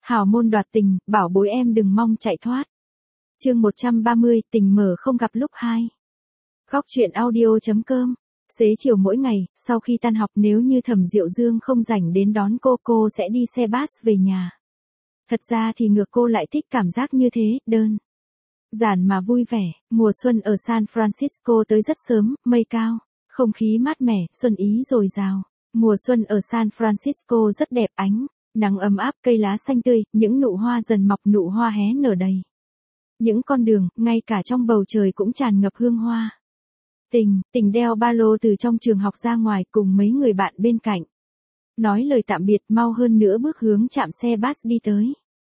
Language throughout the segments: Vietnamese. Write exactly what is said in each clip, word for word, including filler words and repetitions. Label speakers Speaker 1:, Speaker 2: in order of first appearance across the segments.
Speaker 1: Hào môn đoạt tình, bảo bối em đừng mong chạy thoát. Chương một trăm ba mươi, tình mở không gặp lúc hai. Góc truyện audio.com. Xế chiều mỗi ngày, sau khi tan học nếu như Thẩm Diệu Dương không rảnh đến đón cô, cô sẽ đi xe bus về nhà. Thật ra thì ngược cô lại thích cảm giác như thế, đơn giản mà vui vẻ. Mùa xuân ở San Francisco tới rất sớm, mây cao, không khí mát mẻ, xuân ý dồi dào. Mùa xuân ở San Francisco rất đẹp, ánh nắng ấm áp, cây lá xanh tươi, những nụ hoa dần mọc, nụ hoa hé nở đầy những con đường, ngay cả trong bầu trời cũng tràn ngập hương hoa. Tình, tình đeo ba lô từ trong trường học ra ngoài cùng mấy người bạn bên cạnh. Nói lời tạm biệt, mau hơn nữa bước hướng trạm xe bus đi tới.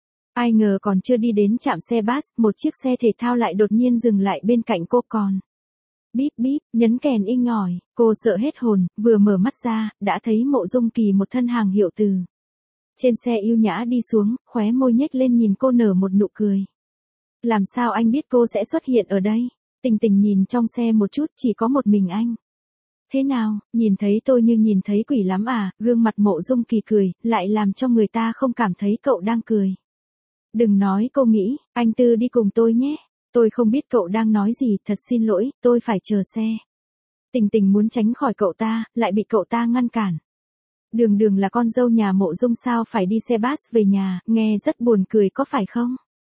Speaker 1: Ai ngờ còn chưa đi đến trạm xe bus, một chiếc xe thể thao lại đột nhiên dừng lại bên cạnh cô còn. Bíp bíp, nhấn kèn inh ỏi, cô sợ hết hồn, vừa mở mắt ra, đã thấy Mộ Dung Kỳ một thân hàng hiệu từ trên xe yêu nhã đi xuống, khóe môi nhếch lên nhìn cô nở một nụ cười. Làm sao anh biết cô sẽ xuất hiện ở đây? Tình Tình nhìn trong xe một chút, chỉ có một mình anh. Thế nào, nhìn thấy tôi như nhìn thấy quỷ lắm à? Gương mặt Mộ Dung Kỳ cười, lại làm cho người ta không cảm thấy cậu đang cười. Đừng nói, cô nghĩ, anh Tư đi cùng tôi nhé. Tôi không biết cậu đang nói gì, thật xin lỗi, tôi phải chờ xe. Tình Tình muốn tránh khỏi cậu ta, lại bị cậu ta ngăn cản. Đường Đường là con dâu nhà Mộ Dung sao phải đi xe bus về nhà, nghe rất buồn cười có phải không?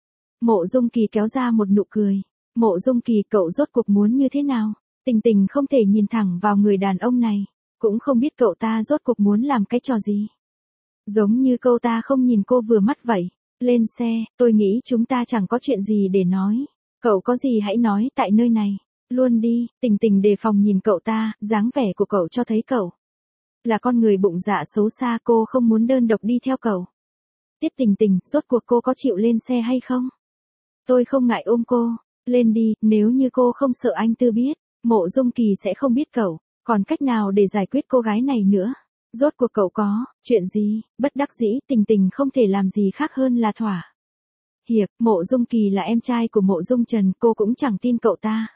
Speaker 1: Mộ Dung Kỳ kéo ra một nụ cười. Mộ Dung Kỳ, cậu rốt cuộc muốn như thế nào? Tình Tình không thể nhìn thẳng vào người đàn ông này, cũng không biết cậu ta rốt cuộc muốn làm cái trò gì. Giống như cậu ta không nhìn cô vừa mắt vậy. Lên xe, tôi nghĩ chúng ta chẳng có chuyện gì để nói. Cậu có gì hãy nói tại nơi này. Luôn đi. Tình Tình đề phòng nhìn cậu ta, dáng vẻ của cậu cho thấy cậu là con người bụng dạ xấu xa, cô không muốn đơn độc đi theo cậu. Tiết Tình Tình, rốt cuộc cô có chịu lên xe hay không? Tôi không ngại ôm cô. Lên đi, nếu như cô không sợ anh Tư biết, Mộ Dung Kỳ sẽ không biết cậu còn cách nào để giải quyết cô gái này nữa. Rốt cuộc cậu có chuyện gì? Bất đắc dĩ, Tình Tình không thể làm gì khác hơn là thỏa hiệp. Mộ Dung Kỳ là em trai của Mộ Dung Trần, cô cũng chẳng tin cậu ta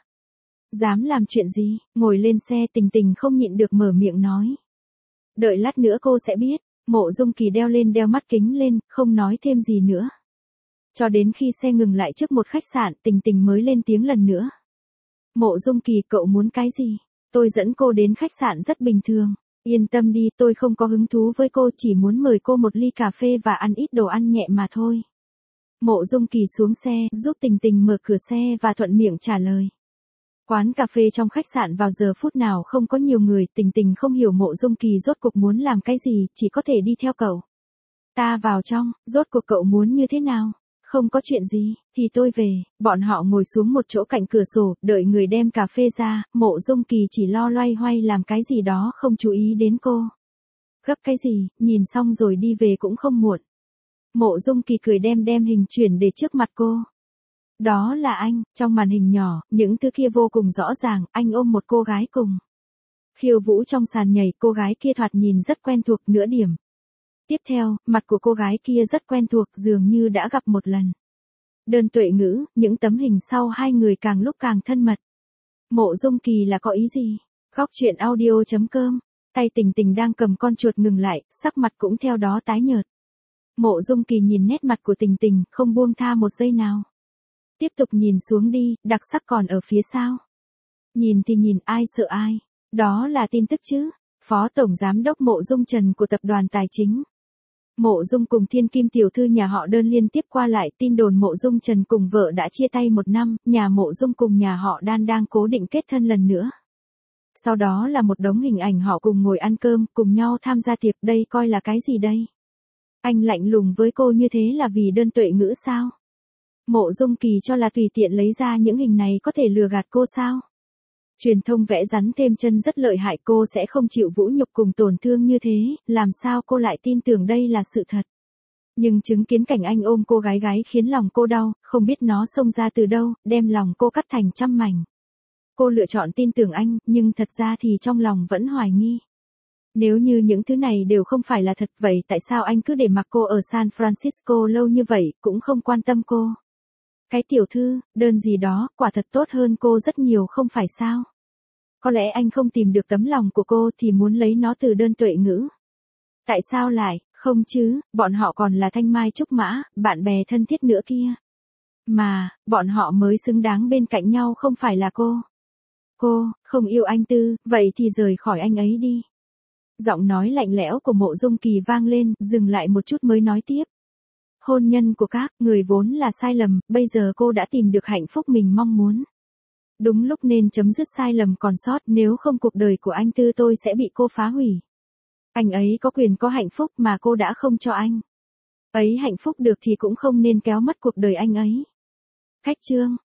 Speaker 1: dám làm chuyện gì. Ngồi lên xe, Tình Tình không nhịn được mở miệng nói. Đợi lát nữa cô sẽ biết. Mộ Dung Kỳ đeo lên đeo mắt kính lên, không nói thêm gì nữa. Cho đến khi xe ngừng lại trước một khách sạn, Tình Tình mới lên tiếng lần nữa. Mộ Dung Kỳ, cậu muốn cái gì? Tôi dẫn cô đến khách sạn rất bình thường. Yên tâm đi, tôi không có hứng thú với cô, chỉ muốn mời cô một ly cà phê và ăn ít đồ ăn nhẹ mà thôi. Mộ Dung Kỳ xuống xe, giúp Tình Tình mở cửa xe và thuận miệng trả lời. Quán cà phê trong khách sạn vào giờ phút nào không có nhiều người, Tình Tình không hiểu Mộ Dung Kỳ rốt cuộc muốn làm cái gì, chỉ có thể đi theo cậu ta vào trong. Rốt cuộc cậu muốn như thế nào? Không có chuyện gì, thì tôi về. Bọn họ ngồi xuống một chỗ cạnh cửa sổ, đợi người đem cà phê ra. Mộ Dung Kỳ chỉ lo loay hoay làm cái gì đó, không chú ý đến cô. Gấp cái gì, nhìn xong rồi đi về cũng không muộn. Mộ Dung Kỳ cười đem đem hình chuyển để trước mặt cô. Đó là anh. Trong màn hình nhỏ, những thứ kia vô cùng rõ ràng, anh ôm một cô gái cùng khiêu vũ trong sàn nhảy, cô gái kia thoạt nhìn rất quen thuộc. Nửa điểm tiếp theo, mặt của cô gái kia rất quen thuộc, dường như đã gặp một lần. Đơn Tuệ Ngữ, những tấm hình sau hai người càng lúc càng thân mật. Mộ Dung Kỳ là có ý gì? Góc truyện audio.com. Tay Tình Tình đang cầm con chuột ngừng lại, sắc mặt cũng theo đó tái nhợt. Mộ Dung Kỳ nhìn nét mặt của Tình Tình, không buông tha một giây nào. Tiếp tục nhìn xuống đi, đặc sắc còn ở phía sau. Nhìn thì nhìn, ai sợ ai. Đó là tin tức chứ. Phó Tổng Giám đốc Mộ Dung Trần của Tập đoàn Tài chính Mộ Dung cùng Thiên Kim tiểu thư nhà họ Đơn liên tiếp qua lại, tin đồn Mộ Dung Trần cùng vợ đã chia tay một năm, nhà Mộ Dung cùng nhà họ Đan đang cố định kết thân lần nữa. Sau đó là một đống hình ảnh họ cùng ngồi ăn cơm, cùng nhau tham gia tiệc, đây coi là cái gì đây? Anh lạnh lùng với cô như thế là vì Đơn Tuệ Ngữ sao? Mộ Dung Kỳ cho là tùy tiện lấy ra những hình này có thể lừa gạt cô sao? Truyền thông vẽ rắn thêm chân rất lợi hại, cô sẽ không chịu vũ nhục cùng tổn thương như thế, làm sao cô lại tin tưởng đây là sự thật. Nhưng chứng kiến cảnh anh ôm cô gái gái khiến lòng cô đau, không biết nó xông ra từ đâu, đem lòng cô cắt thành trăm mảnh. Cô lựa chọn tin tưởng anh, nhưng thật ra thì trong lòng vẫn hoài nghi. Nếu như những thứ này đều không phải là thật, vậy tại sao anh cứ để mặc cô ở San Francisco lâu như vậy, cũng không quan tâm cô? Cái tiểu thư, Đơn gì đó, quả thật tốt hơn cô rất nhiều không phải sao? Có lẽ anh không tìm được tấm lòng của cô thì muốn lấy nó từ Đơn Tuệ Ngữ. Tại sao lại Không chứ, bọn họ còn là thanh mai trúc mã, bạn bè thân thiết nữa kia. Mà, bọn họ mới xứng đáng bên cạnh nhau không phải là cô. Cô, không yêu anh Tư, vậy thì rời khỏi anh ấy đi. Giọng nói lạnh lẽo của Mộ Dung Kỳ vang lên, dừng lại một chút mới nói tiếp. Hôn nhân của các người vốn là sai lầm, bây giờ cô đã tìm được hạnh phúc mình mong muốn. Đúng lúc nên chấm dứt sai lầm còn sót, nếu không cuộc đời của anh Tư tôi sẽ bị cô phá hủy. Anh ấy có quyền có hạnh phúc mà cô đã không cho anh. Ấy hạnh phúc được thì cũng không nên kéo mất cuộc đời anh ấy. Khách trương,